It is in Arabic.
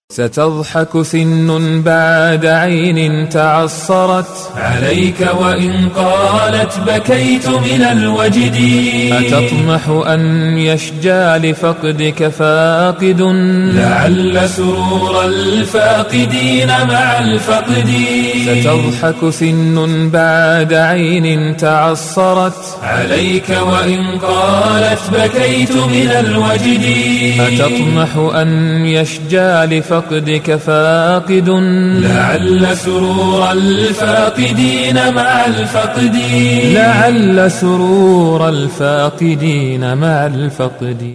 ستضحك سن بعد عين تعصرت عليك وإن قالت بكيت من الوجد. أتطمح أن يشجى لفقدك فاقد لعل سرور الفاقدين مع الفقد. ستضحك سن بعد عين تعصرت عليك وإن قالت بكيت من الوجد. أتطمح أن يشجى لفقدك فاقد لعل سرور الفاقدين مع الفقد. لعل سرور الفاقدين مع الفقد.